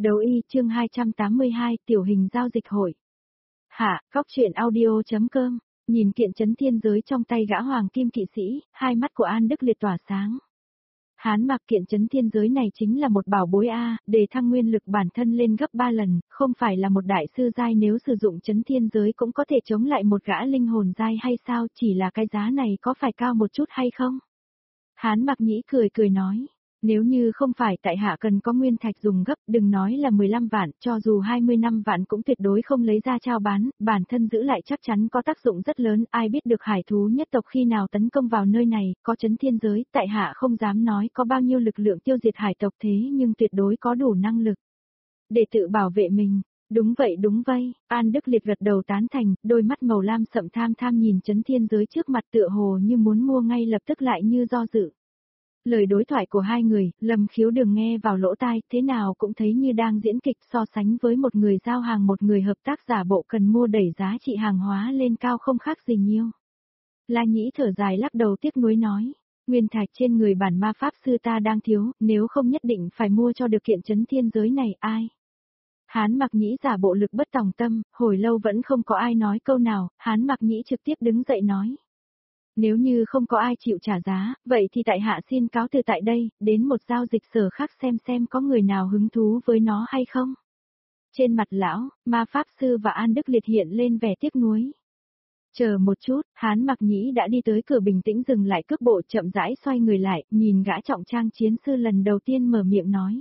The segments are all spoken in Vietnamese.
Đấu y chương 282 tiểu hình giao dịch hội. Hạ, góc truyện audio.com, nhìn kiện chấn thiên giới trong tay gã hoàng kim kỵ sĩ, hai mắt của An Đức Liệt tỏa sáng. Hán mặc kiện chấn thiên giới này chính là một bảo bối A, để thăng nguyên lực bản thân lên gấp 3 lần, không phải là một đại sư giai nếu sử dụng chấn thiên giới cũng có thể chống lại một gã linh hồn giai hay sao, chỉ là cái giá này có phải cao một chút hay không? Hán mặc nhĩ cười nói. Nếu như không phải tại hạ cần có nguyên thạch dùng gấp, đừng nói là 15 vạn, cho dù 25 vạn cũng tuyệt đối không lấy ra trao bán, bản thân giữ lại chắc chắn có tác dụng rất lớn, ai biết được hải thú nhất tộc khi nào tấn công vào nơi này, có chấn thiên giới, tại hạ không dám nói có bao nhiêu lực lượng tiêu diệt hải tộc thế nhưng tuyệt đối có đủ năng lực để tự bảo vệ mình. Đúng vậy, An Đức Liệt gật đầu tán thành, đôi mắt màu lam sậm tham nhìn chấn thiên giới trước mặt tựa hồ như muốn mua ngay lập tức lại như do dự. Lời đối thoại của hai người, Lâm Khiếu Đừng nghe vào lỗ tai, thế nào cũng thấy như đang diễn kịch so sánh với một người giao hàng một người hợp tác giả bộ cần mua đẩy giá trị hàng hóa lên cao không khác gì nhiêu. La Nhĩ thở dài lắc đầu tiếc nuối nói, nguyên thạch trên người bản ma pháp sư ta đang thiếu, nếu không nhất định phải mua cho được kiện chấn thiên giới này ai. Hán Mặc Nhĩ giả bộ lực bất tòng tâm, hồi lâu vẫn không có ai nói câu nào, Hán Mặc Nhĩ trực tiếp đứng dậy nói. Nếu như không có ai chịu trả giá, vậy thì tại hạ xin cáo từ tại đây, đến một giao dịch sở khác xem có người nào hứng thú với nó hay không. Trên mặt lão, ma pháp sư và An Đức Liệt hiện lên vẻ tiếc nuối. Chờ một chút, Hán Mặc Nhĩ đã đi tới cửa bình tĩnh dừng lại cước bộ chậm rãi xoay người lại, nhìn gã trọng trang chiến sư lần đầu tiên mở miệng nói.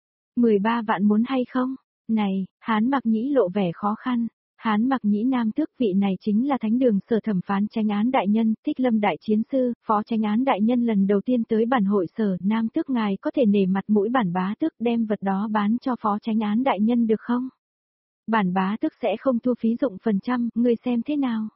13 vạn muốn hay không? Này, Hán Mặc Nhĩ lộ vẻ khó khăn. Hán Mặc Nhĩ Nam Tước vị này chính là thánh đường sở thẩm phán chánh án đại nhân, Thích Lâm đại chiến sư, phó chánh án đại nhân lần đầu tiên tới bản hội sở, Nam Tước ngài có thể nể mặt mũi bản bá tước đem vật đó bán cho phó chánh án đại nhân được không? Bản bá tước sẽ không thu phí dụng phần trăm, ngươi xem thế nào?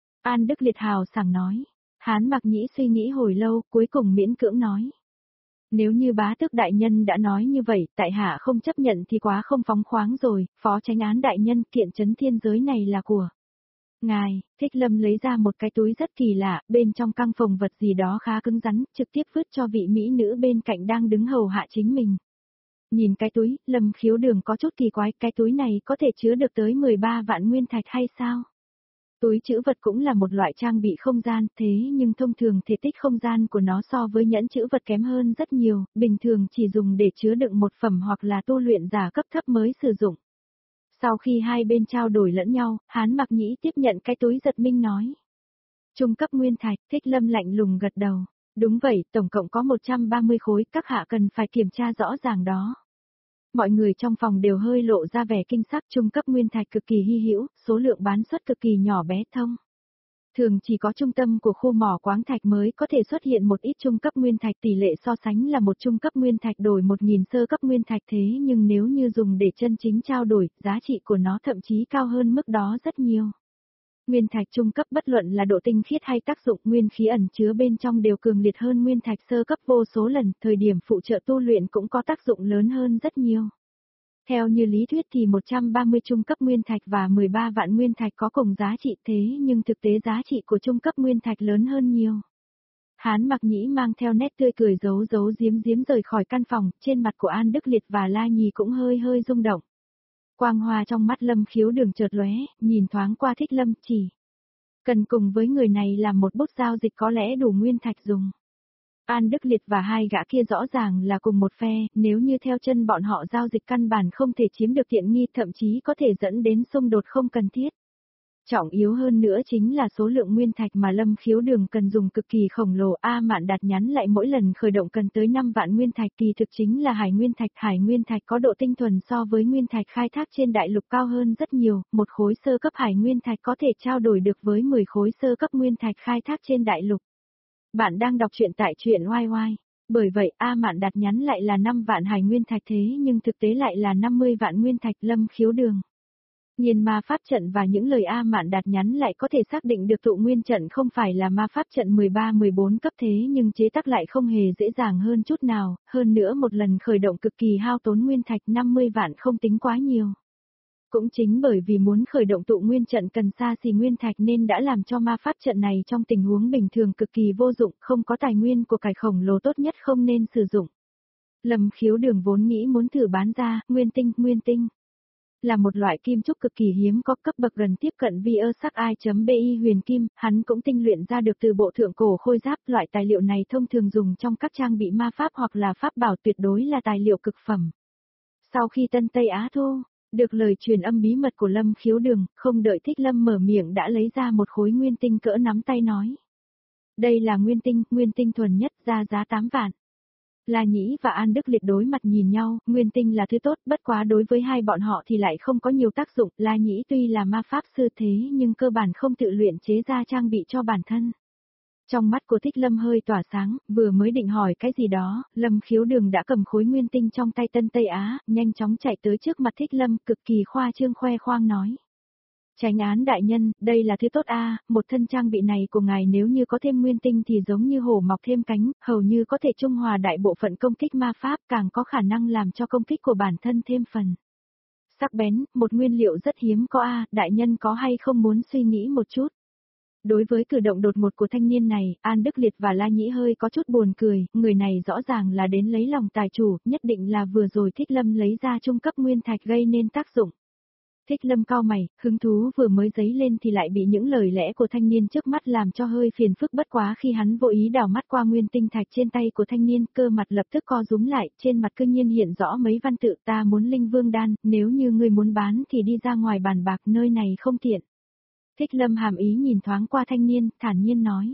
An Đức Liệt hào sảng nói. Hán Mặc Nhĩ suy nghĩ hồi lâu, cuối cùng miễn cưỡng nói. Nếu như bá tước đại nhân đã nói như vậy, tại hạ không chấp nhận thì quá không phóng khoáng rồi, phó chánh án đại nhân kiện chấn thiên giới này là của ngài. Thích Lâm lấy ra một cái túi rất kỳ lạ, bên trong căng phòng vật gì đó khá cứng rắn, trực tiếp vứt cho vị mỹ nữ bên cạnh đang đứng hầu hạ chính mình. Nhìn cái túi, Lâm Khiếu Đường có chút kỳ quái, cái túi này có thể chứa được tới 13 vạn nguyên thạch hay sao? Túi trữ vật cũng là một loại trang bị không gian, thế nhưng thông thường thể tích không gian của nó so với nhẫn trữ vật kém hơn rất nhiều, bình thường chỉ dùng để chứa đựng một phẩm hoặc là tu luyện giả cấp thấp mới sử dụng. Sau khi hai bên trao đổi lẫn nhau, Hán Mặc Nhĩ tiếp nhận cái túi giật mình nói. Trung cấp nguyên thạch, Thích Lâm lạnh lùng gật đầu. Đúng vậy, tổng cộng có 130 khối, các hạ cần phải kiểm tra rõ ràng đó. Mọi người trong phòng đều hơi lộ ra vẻ kinh sắc, trung cấp nguyên thạch cực kỳ hy hữu, số lượng bán xuất cực kỳ nhỏ bé thông. Thường chỉ có trung tâm của khu mỏ khoáng thạch mới có thể xuất hiện một ít trung cấp nguyên thạch, tỷ lệ so sánh là một trung cấp nguyên thạch đổi 1000 sơ cấp nguyên thạch, thế nhưng nếu như dùng để chân chính trao đổi, giá trị của nó thậm chí cao hơn mức đó rất nhiều. Nguyên thạch trung cấp bất luận là độ tinh khiết hay tác dụng nguyên khí ẩn chứa bên trong đều cường liệt hơn nguyên thạch sơ cấp vô số lần, thời điểm phụ trợ tu luyện cũng có tác dụng lớn hơn rất nhiều. Theo như lý thuyết thì 130 trung cấp nguyên thạch và 13 vạn nguyên thạch có cùng giá trị, thế nhưng thực tế giá trị của trung cấp nguyên thạch lớn hơn nhiều. Hán Mặc Nhĩ mang theo nét tươi cười giấu giếm rời khỏi căn phòng, trên mặt của An Đức Liệt và La Nhì cũng hơi rung động. Quang hoa trong mắt Lâm Khiếu Đường chợt lóe, nhìn thoáng qua Thích Lâm, chỉ cần cùng với người này làm một bút giao dịch có lẽ đủ nguyên thạch dùng. An Đức Liệt và hai gã kia rõ ràng là cùng một phe, nếu như theo chân bọn họ giao dịch căn bản không thể chiếm được tiện nghi, thậm chí có thể dẫn đến xung đột không cần thiết. Trọng yếu hơn nữa chính là số lượng nguyên thạch mà Lâm Khiếu Đường cần dùng cực kỳ khổng lồ. A Mạn Đạt nhắn lại mỗi lần khởi động cần tới 5 vạn nguyên thạch, kỳ thực chính là hải nguyên thạch có độ tinh thuần so với nguyên thạch khai thác trên đại lục cao hơn rất nhiều, một khối sơ cấp hải nguyên thạch có thể trao đổi được với 10 khối sơ cấp nguyên thạch khai thác trên đại lục. Bạn đang đọc truyện tại truyện YY. Bởi vậy A Mạn Đạt nhắn lại là 5 vạn hải nguyên thạch thế nhưng thực tế lại là 50 vạn nguyên thạch. Lâm Khiếu Đường nhìn ma pháp trận và những lời A Mạn Đạt nhắn lại có thể xác định được tụ nguyên trận không phải là ma pháp trận 13-14 cấp thế nhưng chế tác lại không hề dễ dàng hơn chút nào, hơn nữa một lần khởi động cực kỳ hao tốn nguyên thạch, 50 vạn không tính quá nhiều. Cũng chính bởi vì muốn khởi động tụ nguyên trận cần xa xỉ nguyên thạch nên đã làm cho ma pháp trận này trong tình huống bình thường cực kỳ vô dụng, không có tài nguyên của cải khổng lồ tốt nhất không nên sử dụng. Lâm Khiếu Đường vốn nghĩ muốn thử bán ra, nguyên tinh. Là một loại kim trúc cực kỳ hiếm có cấp bậc gần tiếp cận vi ơ sắc ai.bi huyền kim, hắn cũng tinh luyện ra được từ bộ thượng cổ khôi giáp, loại tài liệu này thông thường dùng trong các trang bị ma pháp hoặc là pháp bảo, tuyệt đối là tài liệu cực phẩm. Sau khi Tân Tây Á thu được lời truyền âm bí mật của Lâm Khiếu Đường, không đợi Thích Lâm mở miệng đã lấy ra một khối nguyên tinh cỡ nắm tay nói. Đây là nguyên tinh thuần nhất, ra giá 8 vạn. La Nhĩ và An Đức Liệt đối mặt nhìn nhau, nguyên tinh là thứ tốt, bất quá đối với hai bọn họ thì lại không có nhiều tác dụng. La Nhĩ tuy là ma pháp sư thế nhưng cơ bản không tự luyện chế ra trang bị cho bản thân. Trong mắt của Thích Lâm hơi tỏa sáng, vừa mới định hỏi cái gì đó, Lâm Khiếu Đường đã cầm khối nguyên tinh trong tay Tân Tây Á, nhanh chóng chạy tới trước mặt Thích Lâm, cực kỳ khoa trương khoe khoang nói. Chánh án đại nhân, đây là thứ tốt a, một thân trang bị này của ngài nếu như có thêm nguyên tinh thì giống như hổ mọc thêm cánh, hầu như có thể trung hòa đại bộ phận công kích ma pháp, càng có khả năng làm cho công kích của bản thân thêm phần sắc bén, một nguyên liệu rất hiếm có a, đại nhân có hay không muốn suy nghĩ một chút. Đối với cử động đột ngột của thanh niên này, An Đức Liệt và La Nhĩ hơi có chút buồn cười, người này rõ ràng là đến lấy lòng tài chủ, nhất định là vừa rồi Thích Lâm lấy ra trung cấp nguyên thạch gây nên tác dụng. Thích Lâm cau mày, hứng thú vừa mới dấy lên thì lại bị những lời lẽ của thanh niên trước mắt làm cho hơi phiền phức, bất quá khi hắn vô ý đảo mắt qua nguyên tinh thạch trên tay của thanh niên, cơ mặt lập tức co rúm lại, trên mặt cương nhiên hiện rõ mấy văn tự, ta muốn linh vương đan, nếu như ngươi muốn bán thì đi ra ngoài bàn bạc, nơi này không tiện. Thích Lâm hàm ý nhìn thoáng qua thanh niên, thản nhiên nói.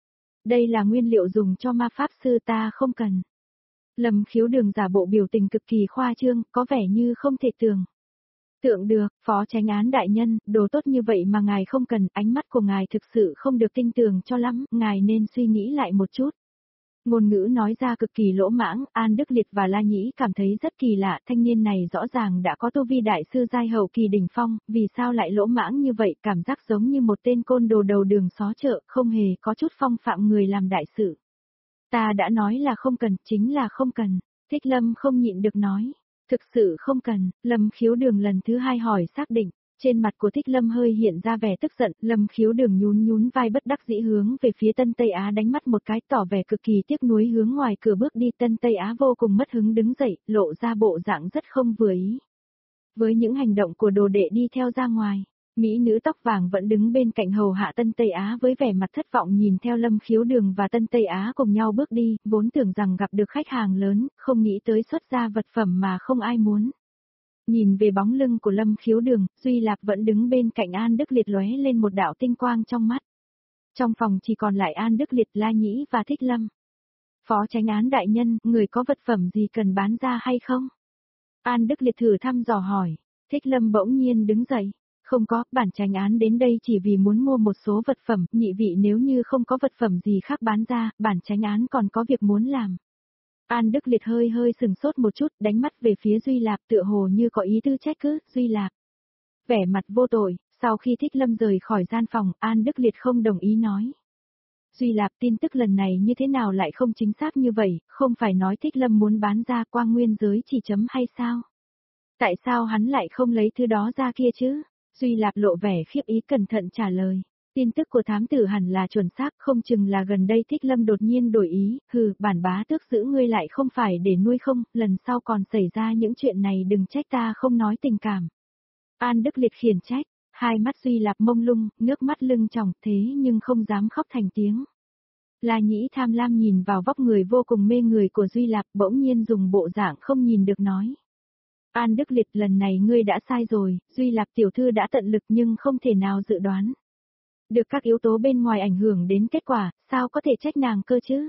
Đây là nguyên liệu dùng cho ma pháp sư, ta không cần. Lâm Khiếu Đường giả bộ biểu tình cực kỳ khoa trương, có vẻ như không thể tưởng tượng được, phó chánh án đại nhân, đồ tốt như vậy mà ngài không cần, ánh mắt của ngài thực sự không được tin tưởng cho lắm, ngài nên suy nghĩ lại một chút. Ngôn ngữ nói ra cực kỳ lỗ mãng, An Đức Liệt và La Nhĩ cảm thấy rất kỳ lạ, thanh niên này rõ ràng đã có tu vi đại sư giai hậu kỳ đỉnh phong, vì sao lại lỗ mãng như vậy, cảm giác giống như một tên côn đồ đầu đường xó chợ, không hề có chút phong phạm người làm đại sự. Ta đã nói là không cần, chính là không cần. Thích Lâm không nhịn được nói. Thực sự không cần, Lâm Khiếu Đường lần thứ hai hỏi xác định. Trên mặt của Thích Lâm hơi hiện ra vẻ tức giận, Lâm Khiếu Đường nhún vai bất đắc dĩ hướng về phía Tân Tây Á đánh mắt một cái, tỏ vẻ cực kỳ tiếc nuối hướng ngoài cửa bước đi. Tân Tây Á vô cùng mất hứng đứng dậy, lộ ra bộ dạng rất không vừa ý. Với những hành động của đồ đệ đi theo ra ngoài, mỹ nữ tóc vàng vẫn đứng bên cạnh hầu hạ Tân Tây Á với vẻ mặt thất vọng nhìn theo Lâm Khiếu Đường và Tân Tây Á cùng nhau bước đi, vốn tưởng rằng gặp được khách hàng lớn, không nghĩ tới xuất ra vật phẩm mà không ai muốn. Nhìn về bóng lưng của Lâm Khiếu Đường, Duy Lạp vẫn đứng bên cạnh An Đức Liệt lóe lên một đạo tinh quang trong mắt. Trong phòng chỉ còn lại An Đức Liệt, La Nhĩ và Thích Lâm. Phó chánh án đại nhân, người có vật phẩm gì cần bán ra hay không? An Đức Liệt thử thăm dò hỏi. Thích Lâm bỗng nhiên đứng dậy. Không có, bản chánh án đến đây chỉ vì muốn mua một số vật phẩm, nhị vị nếu như không có vật phẩm gì khác bán ra, bản chánh án còn có việc muốn làm. An Đức Liệt hơi sừng sốt một chút, đánh mắt về phía Duy Lạp tựa hồ như có ý tư trách cứ, Duy Lạp. Vẻ mặt vô tội, sau khi Thích Lâm rời khỏi gian phòng, An Đức Liệt không đồng ý nói. Duy Lạp, tin tức lần này như thế nào lại không chính xác như vậy, không phải nói Thích Lâm muốn bán ra Quang Nguyên giới chỉ chấm hay sao? Tại sao hắn lại không lấy thứ đó ra kia chứ? Duy Lạp lộ vẻ khiếp ý cẩn thận trả lời. Tin tức của thám tử hẳn là chuẩn xác, không chừng là gần đây Thích Lâm đột nhiên đổi ý, bản bá tước giữ ngươi lại không phải để nuôi không, lần sau còn xảy ra những chuyện này đừng trách ta không nói tình cảm. An Đức Liệt khiển trách, hai mắt Duy Lạp mông lung, nước mắt lưng tròng thế nhưng không dám khóc thành tiếng. La Nhĩ tham lam nhìn vào vóc người vô cùng mê người của Duy Lạp, bỗng nhiên dùng bộ dạng không nhìn được nói. An Đức Liệt, lần này ngươi đã sai rồi, Duy Lạp tiểu thư đã tận lực nhưng không thể nào dự đoán được các yếu tố bên ngoài ảnh hưởng đến kết quả, sao có thể trách nàng cơ chứ?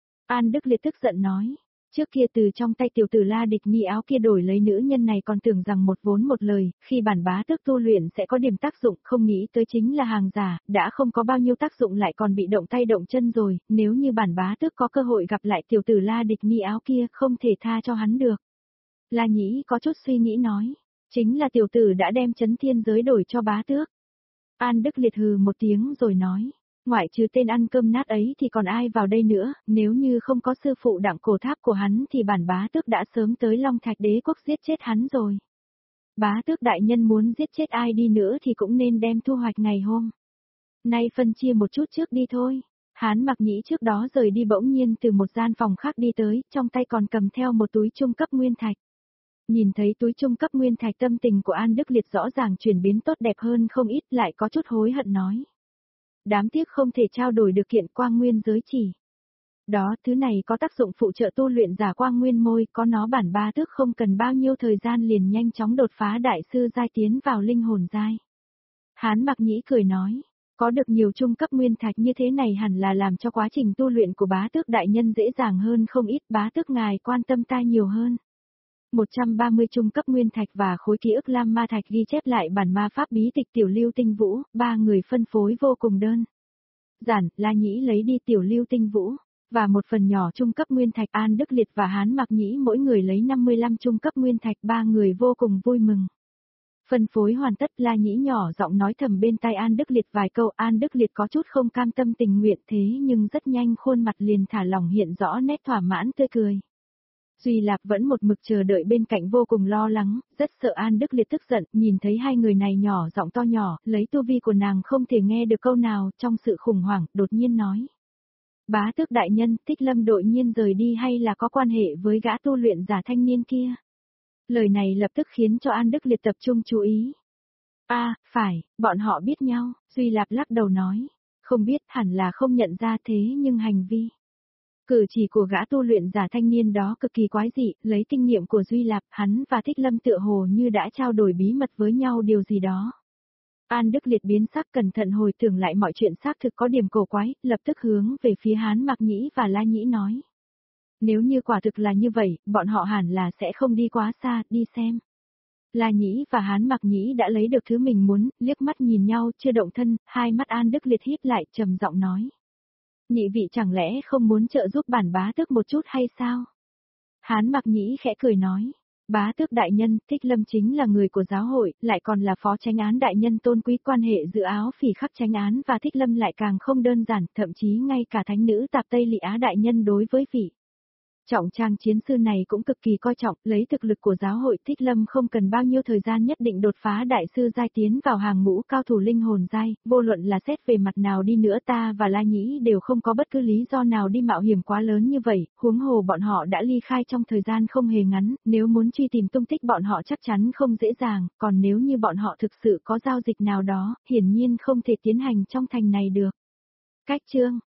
An Đức Liệt tức giận nói, trước kia từ trong tay tiểu tử La Địch Nhi áo kia đổi lấy nữ nhân này còn tưởng rằng một vốn một lời, khi bản bá tước tu luyện sẽ có điểm tác dụng, không nghĩ tới chính là hàng giả, đã không có bao nhiêu tác dụng lại còn bị động tay động chân rồi, nếu như bản bá tước có cơ hội gặp lại tiểu tử La Địch Nhi áo kia không thể tha cho hắn được. La Nhĩ có chút suy nghĩ nói, chính là tiểu tử đã đem chấn thiên giới đổi cho bá tước. An Đức Liệt hừ một tiếng rồi nói, ngoại trừ tên ăn cơm nát ấy thì còn ai vào đây nữa, nếu như không có sư phụ Đặng Cổ Tháp của hắn thì bản bá tước đã sớm tới Long Thạch Đế quốc giết chết hắn rồi. Bá tước đại nhân muốn giết chết ai đi nữa thì cũng nên đem thu hoạch ngày hôm nay phân chia một chút trước đi thôi. Hán Mặc Nhĩ trước đó rời đi bỗng nhiên từ một gian phòng khác đi tới, trong tay còn cầm theo một túi trung cấp nguyên thạch. Nhìn thấy túi trung cấp nguyên thạch, tâm tình của An Đức Liệt rõ ràng chuyển biến tốt đẹp hơn không ít, lại có chút hối hận nói. Đáng tiếc không thể trao đổi được kiện quang nguyên giới chỉ. Đó, thứ này có tác dụng phụ trợ tu luyện giả quang nguyên môi, có nó bản bá tước không cần bao nhiêu thời gian liền nhanh chóng đột phá đại sư giai tiến vào linh hồn giai. Hán Mặc Nhĩ cười nói, có được nhiều trung cấp nguyên thạch như thế này hẳn là làm cho quá trình tu luyện của bá tước đại nhân dễ dàng hơn không ít, bá tước ngài quan tâm ta nhiều hơn. 130 trung cấp nguyên thạch và khối ký ức lam ma thạch ghi chép lại bản ma pháp bí tịch Tiểu Lưu Tinh Vũ, ba người phân phối vô cùng đơn giản. La Nhĩ lấy đi Tiểu Lưu Tinh Vũ và một phần nhỏ trung cấp nguyên thạch. An Đức Liệt và Hán Mặc Nhĩ mỗi người lấy 55 trung cấp nguyên thạch, ba người vô cùng vui mừng. Phân phối hoàn tất, La Nhĩ nhỏ giọng nói thầm bên tai An Đức Liệt vài câu. An Đức Liệt có chút không cam tâm tình nguyện thế nhưng rất nhanh khuôn mặt liền thả lỏng, hiện rõ nét thỏa mãn tươi cười. Duy Lạp vẫn một mực chờ đợi bên cạnh vô cùng lo lắng, rất sợ An Đức Liệt tức giận, nhìn thấy hai người này nhỏ giọng to nhỏ, lấy tu vi của nàng không thể nghe được câu nào, trong sự khủng hoảng, đột nhiên nói. Bá tước đại nhân, Thích Lâm đột nhiên rời đi hay là có quan hệ với gã tu luyện giả thanh niên kia? Lời này lập tức khiến cho An Đức Liệt tập trung chú ý. Phải, bọn họ biết nhau, Duy Lạp lắc đầu nói. Không biết, hẳn là không nhận ra thế nhưng hành vi. Cử chỉ của gã tu luyện giả thanh niên đó cực kỳ quái dị, lấy kinh nghiệm của Duy Lạp, hắn và Thích Lâm tựa hồ như đã trao đổi bí mật với nhau điều gì đó. An Đức Liệt biến sắc, cẩn thận hồi tưởng lại mọi chuyện, xác thực có điểm cổ quái, lập tức hướng về phía Hán Mặc Nhĩ và La Nhĩ nói. Nếu như quả thực là như vậy, bọn họ hẳn là sẽ không đi quá xa, đi xem. La Nhĩ và Hán Mặc Nhĩ đã lấy được thứ mình muốn, liếc mắt nhìn nhau chưa động thân, hai mắt An Đức Liệt híp lại, trầm giọng nói. Nhị vị chẳng lẽ không muốn trợ giúp bản bá tước một chút hay sao? Hán Mặc Nhĩ khẽ cười nói. Bá tước đại nhân, Thích Lâm chính là người của giáo hội, lại còn là phó chánh án đại nhân tôn quý, quan hệ giữa Áo Phỉ Khắc chánh án và Thích Lâm lại càng không đơn giản, thậm chí ngay cả thánh nữ Tạp Tây Lị Á đại nhân đối với vị trọng trang chiến sư này cũng cực kỳ coi trọng, lấy thực lực của giáo hội, Thích Lâm không cần bao nhiêu thời gian nhất định đột phá đại sư giai tiến vào hàng ngũ cao thủ linh hồn giai, vô luận là xét về mặt nào đi nữa ta và La Nhĩ đều không có bất cứ lý do nào đi mạo hiểm quá lớn như vậy, huống hồ bọn họ đã ly khai trong thời gian không hề ngắn, nếu muốn truy tìm tung tích bọn họ chắc chắn không dễ dàng, còn nếu như bọn họ thực sự có giao dịch nào đó, hiển nhiên không thể tiến hành trong thành này được. Cách chương